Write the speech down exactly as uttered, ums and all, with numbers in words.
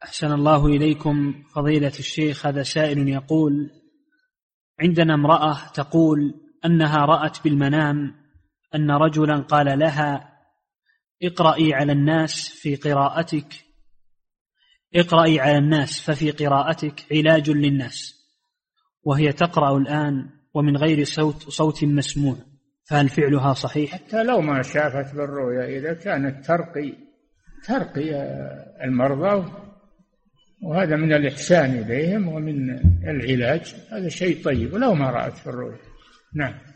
أحسن الله إليكم فضيلة الشيخ. هذا سائل يقول: عندنا امرأة تقول أنها رأت بالمنام أن رجلا قال لها: اقرأي على الناس في قراءتك اقرأي على الناس ففي قراءتك علاج للناس، وهي تقرأ الآن ومن غير صوت صوت مسموع، فهل فعلها صحيح؟ حتى لو ما شافت بالرؤيا، إذا كانت ترقي ترقي المرضى، وهذا من الإحسان إليهم ومن العلاج، هذا شيء طيب ولو ما رأت في الرؤيا. نعم.